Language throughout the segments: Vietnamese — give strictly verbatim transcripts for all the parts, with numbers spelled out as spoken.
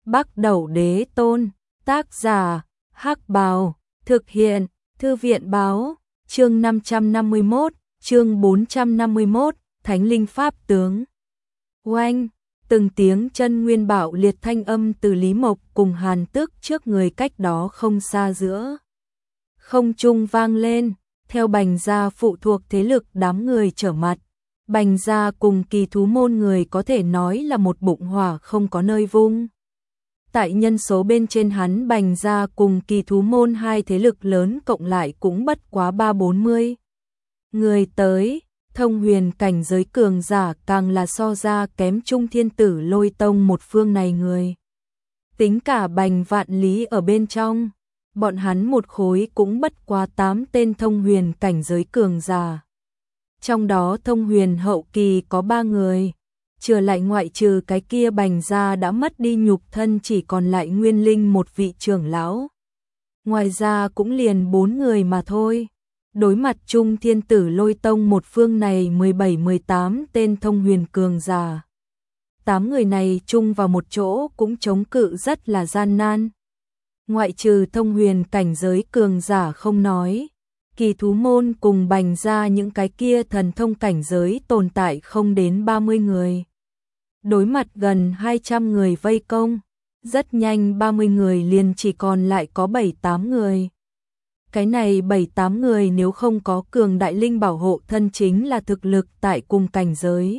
Bắc Đẩu Đế Tôn, tác giả, Hắc Bào, thực hiện, Thư viện báo, chương năm trăm năm mươi mốt, chương bốn trăm năm mươi mốt, Thánh Linh Pháp Tướng. Oanh, từng tiếng chân nguyên bạo liệt thanh âm từ Lý Mộc cùng Hàn Tức trước người cách đó không xa giữa không trung vang lên, theo Bành gia phụ thuộc thế lực đám người trở mặt. Bành gia cùng Kỳ Thú môn người có thể nói là một bụng hỏa không có nơi vung. Tại nhân số bên trên hắn Bành gia cùng Kỳ Thú môn hai thế lực lớn cộng lại cũng bất quá ba bốn mươi người tới, thông huyền cảnh giới cường giả càng là so ra kém Trung Thiên Tử Lôi Tông một phương này người. Tính cả Bành Vạn Lý ở bên trong, bọn hắn một khối cũng bất quá tám tên thông huyền cảnh giới cường giả. Trong đó thông huyền hậu kỳ có ba người, trừ lại ngoại trừ cái kia Bành gia đã mất đi nhục thân chỉ còn lại nguyên linh một vị trưởng lão. Ngoài ra cũng liền bốn người mà thôi. Đối mặt Trung Thiên Tử Lôi Tông một phương này mười bảy mười tám tên thông huyền cường giả. tám người này chung vào một chỗ cũng chống cự rất là gian nan. Ngoại trừ thông huyền cảnh giới cường giả không nói, Kỳ Thú môn cùng Bành gia những cái kia thần thông cảnh giới tồn tại không đến ba mươi người. Đối mặt gần hai trăm người vây công, rất nhanh ba mươi người liền chỉ còn lại có bảy tám người. Cái này bảy tám người nếu không có cường đại linh bảo hộ thân chính là thực lực tại cùng cảnh giới.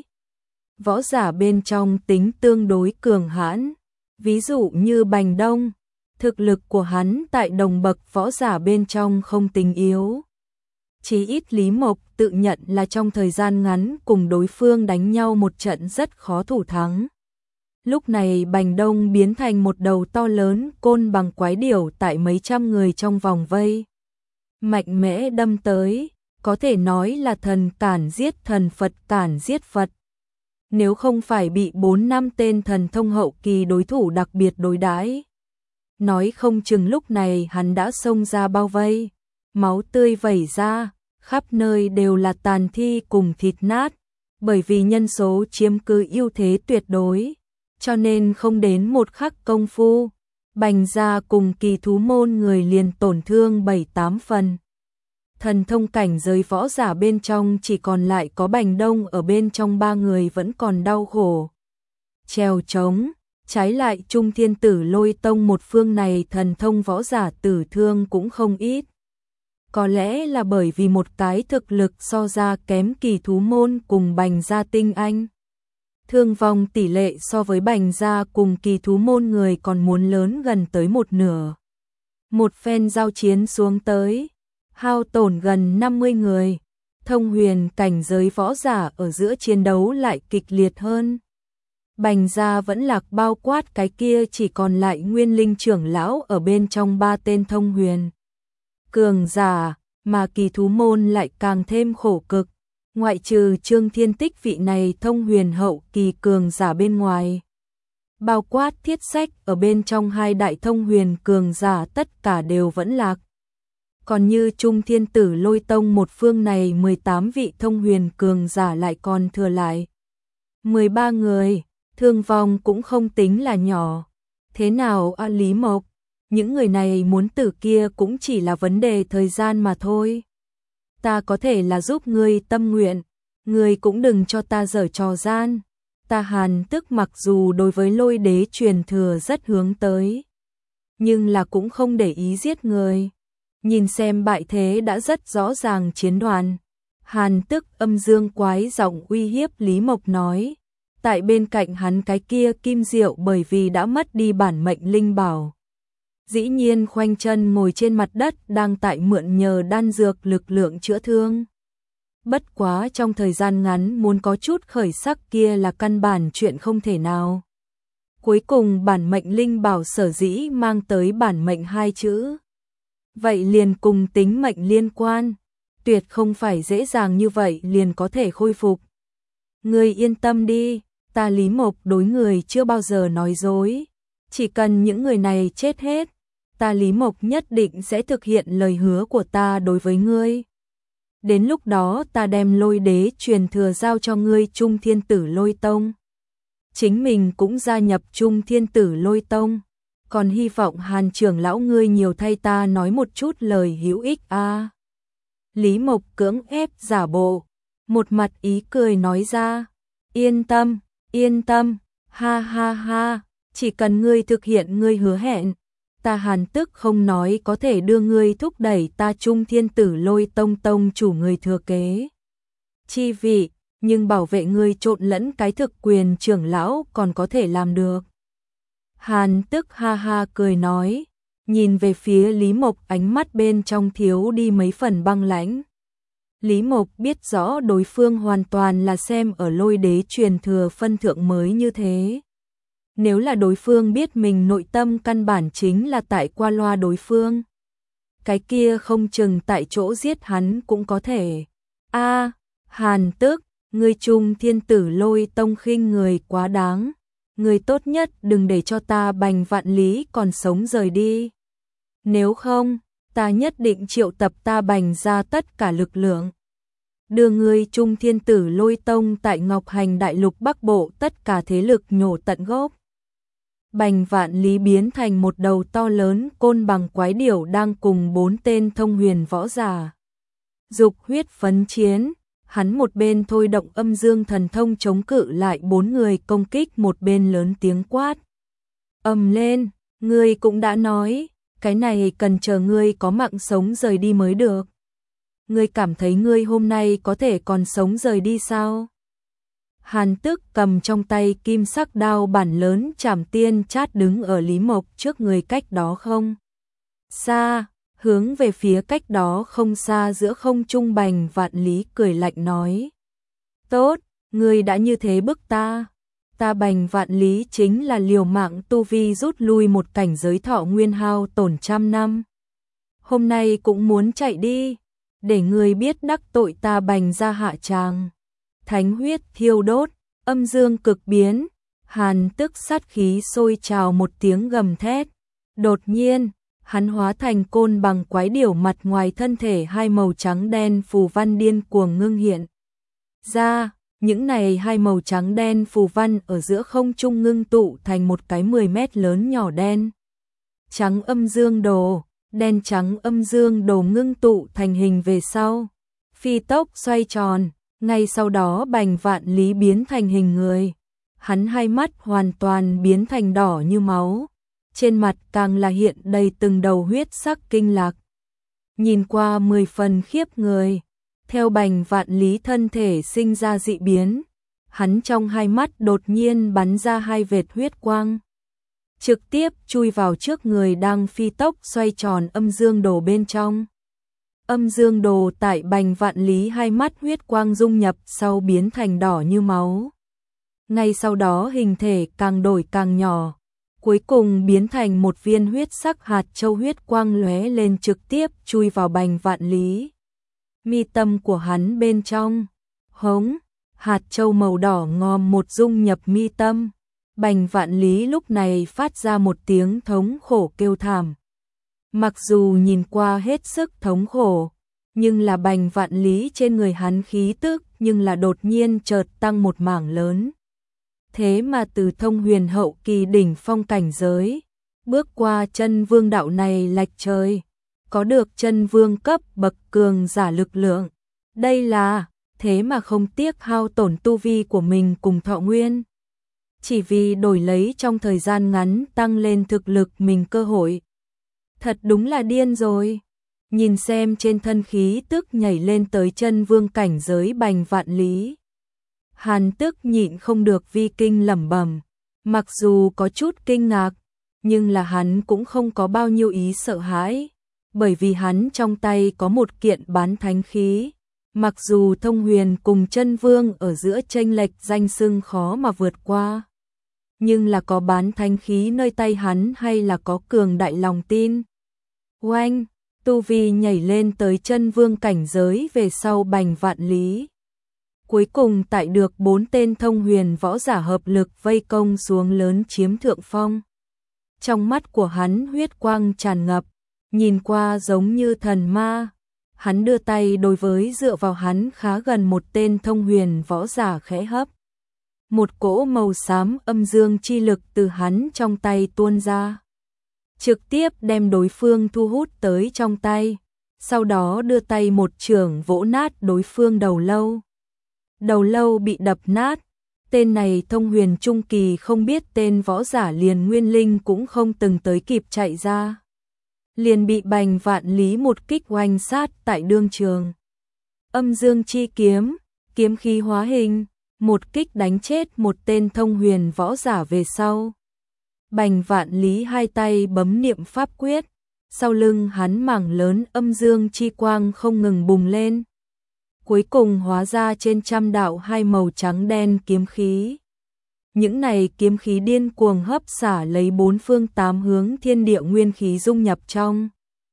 Võ giả bên trong tính tương đối cường hãn, ví dụ như Bành Đông, thực lực của hắn tại đồng bậc võ giả bên trong không tính yếu. Chí ít Lý Mộc tự nhận là trong thời gian ngắn cùng đối phương đánh nhau một trận rất khó thủ thắng. Lúc này Bành Đông biến thành một đầu to lớn côn bằng quái điểu tại mấy trăm người trong vòng vây. Mạnh mẽ đâm tới, có thể nói là thần cản giết thần, Phật cản giết Phật. Nếu không phải bị bốn năm tên thần thông hậu kỳ đối thủ đặc biệt đối đãi, nói không chừng lúc này hắn đã xông ra bao vây, máu tươi vẩy ra, khắp nơi đều là tàn thi cùng thịt nát, bởi vì nhân số chiếm cứ ưu thế tuyệt đối, cho nên không đến một khắc công phu, Bành gia cùng Kỳ Thú môn người liền tổn thương bảy tám phần. Thần thông cảnh giới võ giả bên trong chỉ còn lại có Bành Đông ở bên trong ba người vẫn còn đau khổ. Trèo trống, trái lại Trung Thiên Tử Lôi Tông một phương này thần thông võ giả tử thương cũng không ít. Có lẽ là bởi vì một cái thực lực so ra kém Kỳ Thú môn cùng Bành gia tinh anh. Thương vong tỷ lệ so với Bành gia cùng Kỳ Thú môn người còn muốn lớn gần tới một nửa. Một phen giao chiến xuống tới, hao tổn gần năm mươi người, thông huyền cảnh giới võ giả ở giữa chiến đấu lại kịch liệt hơn. Bành gia vẫn lạc bao quát cái kia chỉ còn lại nguyên linh trưởng lão ở bên trong ba tên thông huyền cường giả, mà Kỳ Thú môn lại càng thêm khổ cực. Ngoại trừ Trương Thiên Tích vị này thông huyền hậu kỳ cường giả bên ngoài, bao quát Thiết Sách ở bên trong hai đại thông huyền cường giả tất cả đều vẫn lạc. Còn như Trung Thiên Tử Lôi Tông một phương này mười tám vị thông huyền cường giả lại còn thừa lại mười ba người, thương vong cũng không tính là nhỏ. Thế nào a Lý Mộc, những người này muốn tử kia cũng chỉ là vấn đề thời gian mà thôi. Ta có thể là giúp ngươi tâm nguyện, ngươi cũng đừng cho ta giở trò gian. Ta Hàn Tức mặc dù đối với Lôi đế truyền thừa rất hướng tới, nhưng là cũng không để ý giết người. Nhìn xem bại thế đã rất rõ ràng chiến đoàn. Hàn Tức âm dương quái giọng uy hiếp Lý Mộc nói. Tại bên cạnh hắn cái kia Kim Diệu bởi vì đã mất đi bản mệnh linh bảo, dĩ nhiên khoanh chân ngồi trên mặt đất đang tại mượn nhờ đan dược lực lượng chữa thương. Bất quá trong thời gian ngắn muốn có chút khởi sắc kia là căn bản chuyện không thể nào. Cuối cùng bản mệnh linh bảo sở dĩ mang tới bản mệnh hai chữ, vậy liền cùng tính mệnh liên quan, tuyệt không phải dễ dàng như vậy liền có thể khôi phục. Ngươi yên tâm đi, ta Lý Mộc đối người chưa bao giờ nói dối, chỉ cần những người này chết hết, ta Lý Mộc nhất định sẽ thực hiện lời hứa của ta đối với ngươi. Đến lúc đó ta đem Lôi đế truyền thừa giao cho ngươi Trung Thiên Tử Lôi Tông. chính mình cũng gia nhập Trung Thiên Tử Lôi Tông, còn hy vọng Hàn trưởng lão ngươi nhiều thay ta nói một chút lời hữu ích a. À. Lý Mộc cưỡng ép giả bộ, một mặt ý cười nói ra, yên tâm, yên tâm, ha ha ha, chỉ cần ngươi thực hiện ngươi hứa hẹn, ta Hàn Tức không nói có thể đưa ngươi thúc đẩy ta Trung Thiên Tử Lôi Tông tông chủ người thừa kế chi vị, nhưng bảo vệ ngươi trộn lẫn cái thực quyền trưởng lão còn có thể làm được. Hàn Tức ha ha cười nói, nhìn về phía Lý Mộc, ánh mắt bên trong thiếu đi mấy phần băng lãnh. Lý Mộc biết rõ đối phương hoàn toàn là xem ở Lôi Đế truyền thừa phân thượng mới như thế. Nếu là đối phương biết mình nội tâm căn bản chính là tại qua loa đối phương, cái kia không chừng tại chỗ giết hắn cũng có thể. A, à, Hàn Tức, ngươi Trung Thiên Tử Lôi Tông khinh người quá đáng, ngươi tốt nhất đừng để cho ta Bành Vạn Lý còn sống rời đi. Nếu không, ta nhất định triệu tập ta Bành ra tất cả lực lượng, đưa ngươi Trung Thiên Tử Lôi Tông tại Ngọc Hành Đại Lục Bắc Bộ tất cả thế lực nhổ tận gốc. Bành Vạn Lý biến thành một đầu to lớn côn bằng quái điểu đang cùng bốn tên thông huyền võ giả dục huyết phấn chiến, hắn một bên thôi động âm dương thần thông chống cự lại bốn người công kích, một bên lớn tiếng quát. Ầm lên, ngươi cũng đã nói, cái này cần chờ ngươi có mạng sống rời đi mới được. Ngươi cảm thấy ngươi hôm nay có thể còn sống rời đi sao? Hàn Tức cầm trong tay kim sắc đao bản lớn chảm tiên chát đứng ở Lý Mộc trước người cách đó không xa, hướng về phía cách đó không xa giữa không trung. Bành Vạn Lý cười lạnh nói, tốt, ngươi đã như thế bức ta, ta Bành Vạn Lý chính là liều mạng tu vi rút lui một cảnh giới, thọ nguyên hao tổn trăm năm, hôm nay cũng muốn chạy đi, để ngươi biết đắc tội ta Bành ra hạ tràng. Thánh huyết thiêu đốt, âm dương cực biến, Hàn Tức sát khí sôi trào, một tiếng gầm thét. Đột nhiên, hắn hóa thành côn bằng quái điểu, mặt ngoài thân thể hai màu trắng đen phù văn điên cuồng ngưng hiện ra, những này hai màu trắng đen phù văn ở giữa không trung ngưng tụ thành một cái mười mét lớn nhỏ đen trắng âm dương đồ, đen trắng âm dương đồ ngưng tụ thành hình về sau, phi tốc xoay tròn. Ngay sau đó Bành Vạn Lý biến thành hình người, hắn hai mắt hoàn toàn biến thành đỏ như máu, trên mặt càng là hiện đầy từng đầu huyết sắc kinh lạc, nhìn qua mười phần khiếp người. Theo Bành Vạn Lý thân thể sinh ra dị biến, hắn trong hai mắt đột nhiên bắn ra hai vệt huyết quang, trực tiếp chui vào trước người đang phi tốc xoay tròn âm dương đồ bên trong. Âm dương đồ tại Bành Vạn Lý hai mắt huyết quang dung nhập sau biến thành đỏ như máu. Ngay sau đó hình thể càng đổi càng nhỏ, cuối cùng biến thành một viên huyết sắc hạt châu, huyết quang lóe lên trực tiếp chui vào Bành Vạn Lý mi tâm của hắn bên trong. Hống, hạt châu màu đỏ ngòm một dung nhập mi tâm. Bành Vạn Lý lúc này phát ra một tiếng thống khổ kêu thảm. Mặc dù nhìn qua hết sức thống khổ, nhưng là Bành Vạn Lý trên người hắn khí tức nhưng là đột nhiên chợt tăng một mảng lớn. Thế mà từ thông huyền hậu kỳ đỉnh phong cảnh giới, bước qua chân vương đạo này lệch trời, có được chân vương cấp bậc cường giả lực lượng. Đây là, thế mà không tiếc hao tổn tu vi của mình cùng thọ nguyên, chỉ vì đổi lấy trong thời gian ngắn tăng lên thực lực mình cơ hội. Thật đúng là điên rồi. Nhìn xem trên thân khí tức nhảy lên tới chân vương cảnh giới Bành Vạn Lý, Hàn Tức nhịn không được vi kinh lẩm bẩm. Mặc dù có chút kinh ngạc, nhưng là hắn cũng không có bao nhiêu ý sợ hãi, bởi vì hắn trong tay có một kiện bán thánh khí. Mặc dù thông huyền cùng chân vương ở giữa chênh lệch danh xưng khó mà vượt qua, nhưng là có bán thánh khí nơi tay hắn hay là có cường đại lòng tin. Oanh, tu vi nhảy lên tới chân vương cảnh giới về sau Bành Vạn Lý, cuối cùng tại được bốn tên thông huyền võ giả hợp lực vây công xuống lớn chiếm thượng phong. Trong mắt của hắn huyết quang tràn ngập, nhìn qua giống như thần ma. Hắn đưa tay đối với dựa vào hắn khá gần một tên thông huyền võ giả khẽ hấp một cỗ màu xám âm dương chi lực từ hắn trong tay tuôn ra, trực tiếp đem đối phương thu hút tới trong tay, sau đó đưa tay một chưởng vỗ nát đối phương đầu lâu. Đầu lâu bị đập nát, tên này thông huyền trung kỳ không biết tên võ giả liền nguyên linh cũng không từng tới kịp chạy ra, liền bị Bành Vạn Lý một kích oanh sát tại đương trường. Âm dương chi kiếm, kiếm khí hóa hình, một kích đánh chết một tên thông huyền võ giả về sau. Bành Vạn Lý hai tay bấm niệm pháp quyết, sau lưng hắn mảng lớn âm dương chi quang không ngừng bùng lên, cuối cùng hóa ra trên trăm đạo hai màu trắng đen kiếm khí. Những này kiếm khí điên cuồng hấp xả lấy bốn phương tám hướng thiên địa nguyên khí dung nhập trong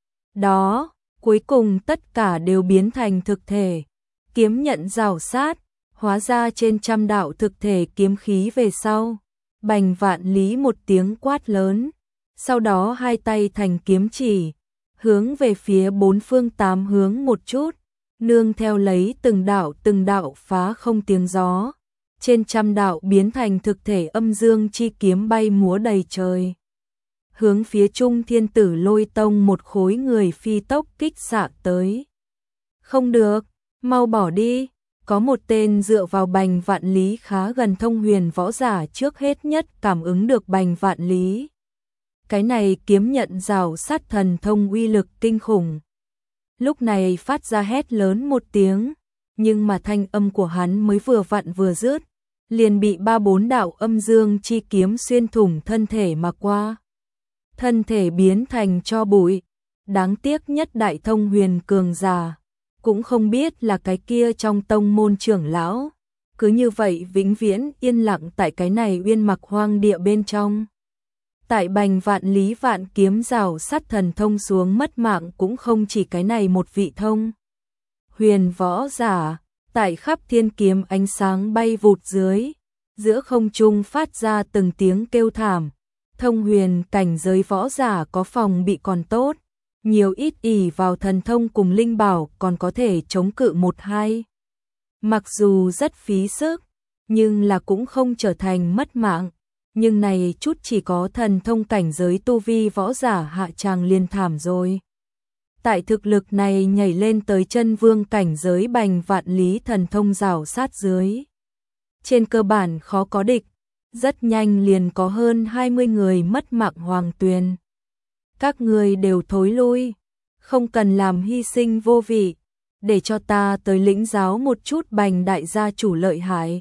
đó, cuối cùng tất cả đều biến thành thực thể. Kiếm nhận rào sát, hóa ra trên trăm đạo thực thể kiếm khí về sau. Bành Vạn Lý một tiếng quát lớn, sau đó hai tay thành kiếm chỉ, hướng về phía bốn phương tám hướng một chút, nương theo lấy từng đạo từng đạo phá không tiếng gió. Trên trăm đạo biến thành thực thể âm dương chi kiếm bay múa đầy trời, hướng phía Trung Thiên Tử Lôi Tông một khối người phi tốc kích xạ tới. Không được, mau bỏ đi. Có một tên dựa vào Bành Vạn Lý khá gần thông huyền võ giả trước hết nhất cảm ứng được Bành Vạn Lý. Cái này kiếm nhận rào sát thần thông uy lực kinh khủng. Lúc này phát ra hét lớn một tiếng, nhưng mà thanh âm của hắn mới vừa vặn vừa dứt, liền bị ba bốn đạo âm dương chi kiếm xuyên thủng thân thể mà qua. Thân thể biến thành tro bụi, đáng tiếc nhất đại thông huyền cường giả, cũng không biết là cái kia trong tông môn trưởng lão, cứ như vậy vĩnh viễn yên lặng tại cái này uyên mặc hoang địa bên trong. Tại Bành Vạn Lý vạn kiếm rào sát thần thông xuống mất mạng cũng không chỉ cái này một vị thông huyền võ giả, tại khắp thiên kiếm ánh sáng bay vụt dưới, giữa không trung phát ra từng tiếng kêu thảm. Thông huyền cảnh giới võ giả có phòng bị còn tốt, nhiều ít ỷ vào thần thông cùng linh bảo còn có thể chống cự một hai. Mặc dù rất phí sức, nhưng là cũng không trở thành mất mạng, nhưng này chút chỉ có thần thông cảnh giới tu vi võ giả hạ tràng liên thảm rồi. Tại thực lực này nhảy lên tới chân vương cảnh giới Bành Vạn Lý thần thông rào sát dưới, trên cơ bản khó có địch, rất nhanh liền có hơn hai mươi người mất mạng hoàng tuyền. Các người đều thối lui, không cần làm hy sinh vô vị, để cho ta tới lĩnh giáo một chút Bành đại gia chủ lợi hại.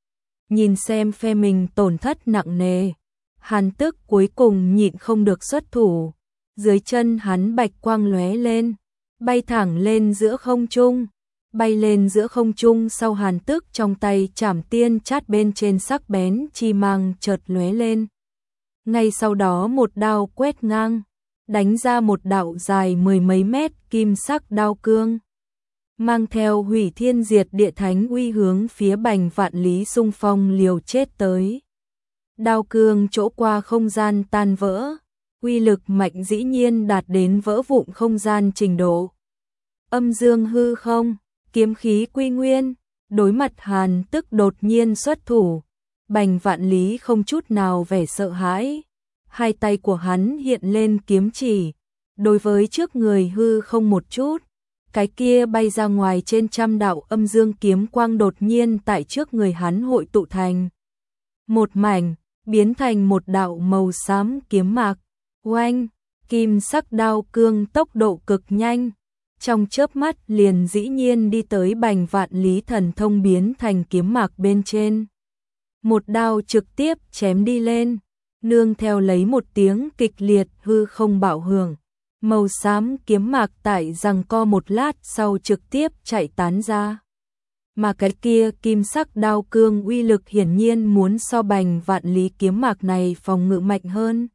Nhìn xem phe mình tổn thất nặng nề, Hàn Tức cuối cùng nhịn không được xuất thủ, dưới chân hắn bạch quang lóe lên, bay thẳng lên giữa không trung, bay lên giữa không trung sau Hàn Tức trong tay chảm tiên chát bên trên sắc bén chi mang chợt lóe lên. Ngay sau đó một đao quét ngang, đánh ra một đạo dài mười mấy mét kim sắc đao cương, mang theo hủy thiên diệt địa thánh uy hướng phía Bành Vạn Lý xung phong liều chết tới. Đao cương chỗ qua không gian tan vỡ, uy lực mạnh dĩ nhiên đạt đến vỡ vụn không gian trình độ. Âm dương hư không, kiếm khí quy nguyên, đối mặt Hàn Tức đột nhiên xuất thủ, Bành Vạn Lý không chút nào vẻ sợ hãi, hai tay của hắn hiện lên kiếm chỉ, đối với trước người hư không một chút, cái kia bay ra ngoài trên trăm đạo âm dương kiếm quang đột nhiên tại trước người hắn hội tụ thành một mảnh, biến thành một đạo màu xám kiếm mạc. Oanh, kim sắc đao cương tốc độ cực nhanh, trong chớp mắt liền dĩ nhiên đi tới Bành Vạn Lý thần thông biến thành kiếm mạc bên trên. Một đao trực tiếp chém đi lên, nương theo lấy một tiếng kịch liệt hư không bạo hưởng, màu xám kiếm mạc tại giằng co một lát sau trực tiếp chạy tán ra. Mà cái kia kim sắc đao cương uy lực hiển nhiên muốn so Bành Vạn Lý kiếm mạc này phòng ngự mạnh hơn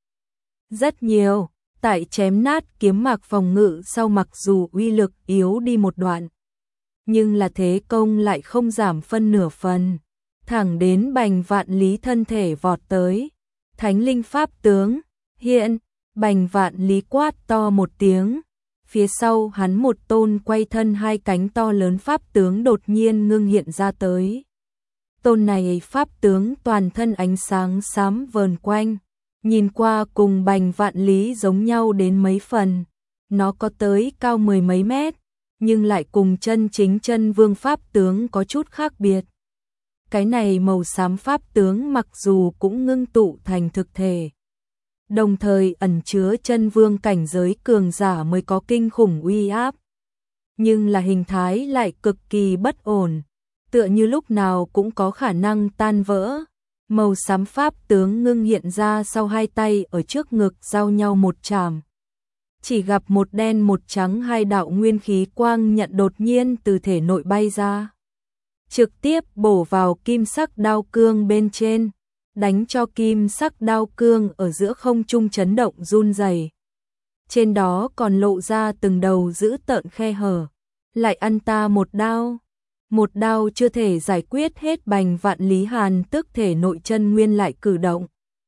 rất nhiều. Tại chém nát kiếm mạc phòng ngự sau mặc dù uy lực yếu đi một đoạn, nhưng là thế công lại không giảm phân nửa phần, thẳng đến Bành Vạn Lý thân thể vọt tới. Thánh linh pháp tướng, hiện, Bành Vạn Lý quát to một tiếng, phía sau hắn một tôn quay thân hai cánh to lớn pháp tướng đột nhiên ngưng hiện ra tới. Tôn này pháp tướng toàn thân ánh sáng xám vờn quanh, nhìn qua cùng Bành Vạn Lý giống nhau đến mấy phần. Nó có tới cao mười mấy mét, nhưng lại cùng chân chính chân vương pháp tướng có chút khác biệt. Cái này màu xám pháp tướng mặc dù cũng ngưng tụ thành thực thể, đồng thời ẩn chứa chân vương cảnh giới cường giả mới có kinh khủng uy áp, nhưng là hình thái lại cực kỳ bất ổn, tựa như lúc nào cũng có khả năng tan vỡ. Màu xám pháp tướng ngưng hiện ra sau hai tay ở trước ngực giao nhau một chạm. Chỉ gặp một đen một trắng hai đạo nguyên khí quang nhận đột nhiên từ thể nội bay ra, trực tiếp bổ vào kim sắc đao cương bên trên, đánh cho kim sắc đao cương ở giữa không trung chấn động run rẩy. Trên đó còn lộ ra từng đầu dữ tợn khe hở. Lại ăn ta một đao. Một đao chưa thể giải quyết hết Bành Vạn Lý Hàn tức thể nội chân nguyên lại cử động.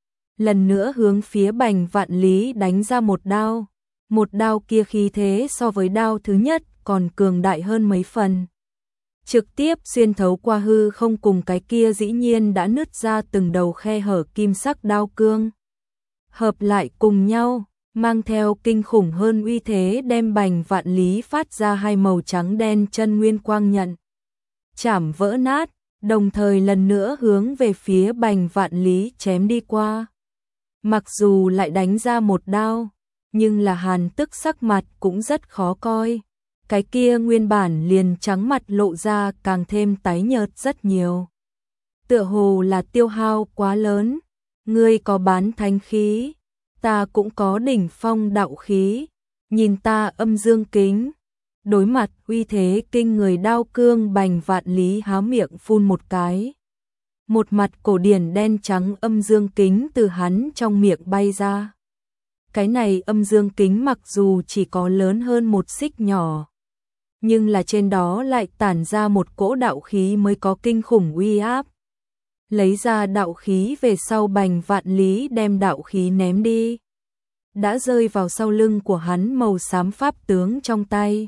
Lần nữa hướng phía Bành Vạn Lý đánh ra một đao. Một đao kia khí thế so với đao thứ nhất còn cường đại hơn mấy phần. Trực tiếp xuyên thấu qua hư không, cùng cái kia dĩ nhiên đã nứt ra từng đầu khe hở kim sắc đao cương. Hợp lại cùng nhau, mang theo kinh khủng hơn uy thế đem Bành Vạn Lý phát ra hai màu trắng đen chân nguyên quang nhận. Chảm vỡ nát, đồng thời lần nữa hướng về phía Bành Vạn Lý chém đi qua. Mặc dù lại đánh ra một đao, nhưng là Hàn tức sắc mặt cũng rất khó coi. Cái kia nguyên bản liền trắng mặt lộ ra càng thêm tái nhợt rất nhiều. Tựa hồ là tiêu hao quá lớn. Ngươi có bán thánh khí, ta cũng có đỉnh phong đạo khí, nhìn ta âm dương kính. Đối mặt uy thế kinh người đao cương, Bành Vạn Lý há miệng phun một cái. Một mặt cổ điển đen trắng âm dương kính từ hắn trong miệng bay ra. Cái này âm dương kính mặc dù chỉ có lớn hơn một xích nhỏ, nhưng là trên đó lại tản ra một cỗ đạo khí mới có kinh khủng uy áp. Lấy ra đạo khí về sau, Bành Vạn Lý đem đạo khí ném đi. Đã rơi vào sau lưng của hắn màu xám pháp tướng trong tay.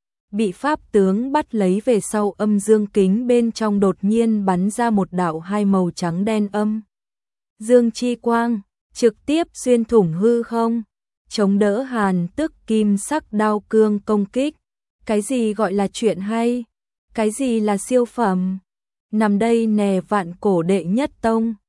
Bị pháp tướng bắt lấy về sau, âm dương kính bên trong đột nhiên bắn ra một đạo hai màu trắng đen âm dương chi quang, trực tiếp xuyên thủng hư không, chống đỡ Hàn tức kim sắc đao cương công kích. Cái gì gọi là chuyện hay? Cái gì là siêu phẩm? Nằm đây nè, vạn cổ đệ nhất tông.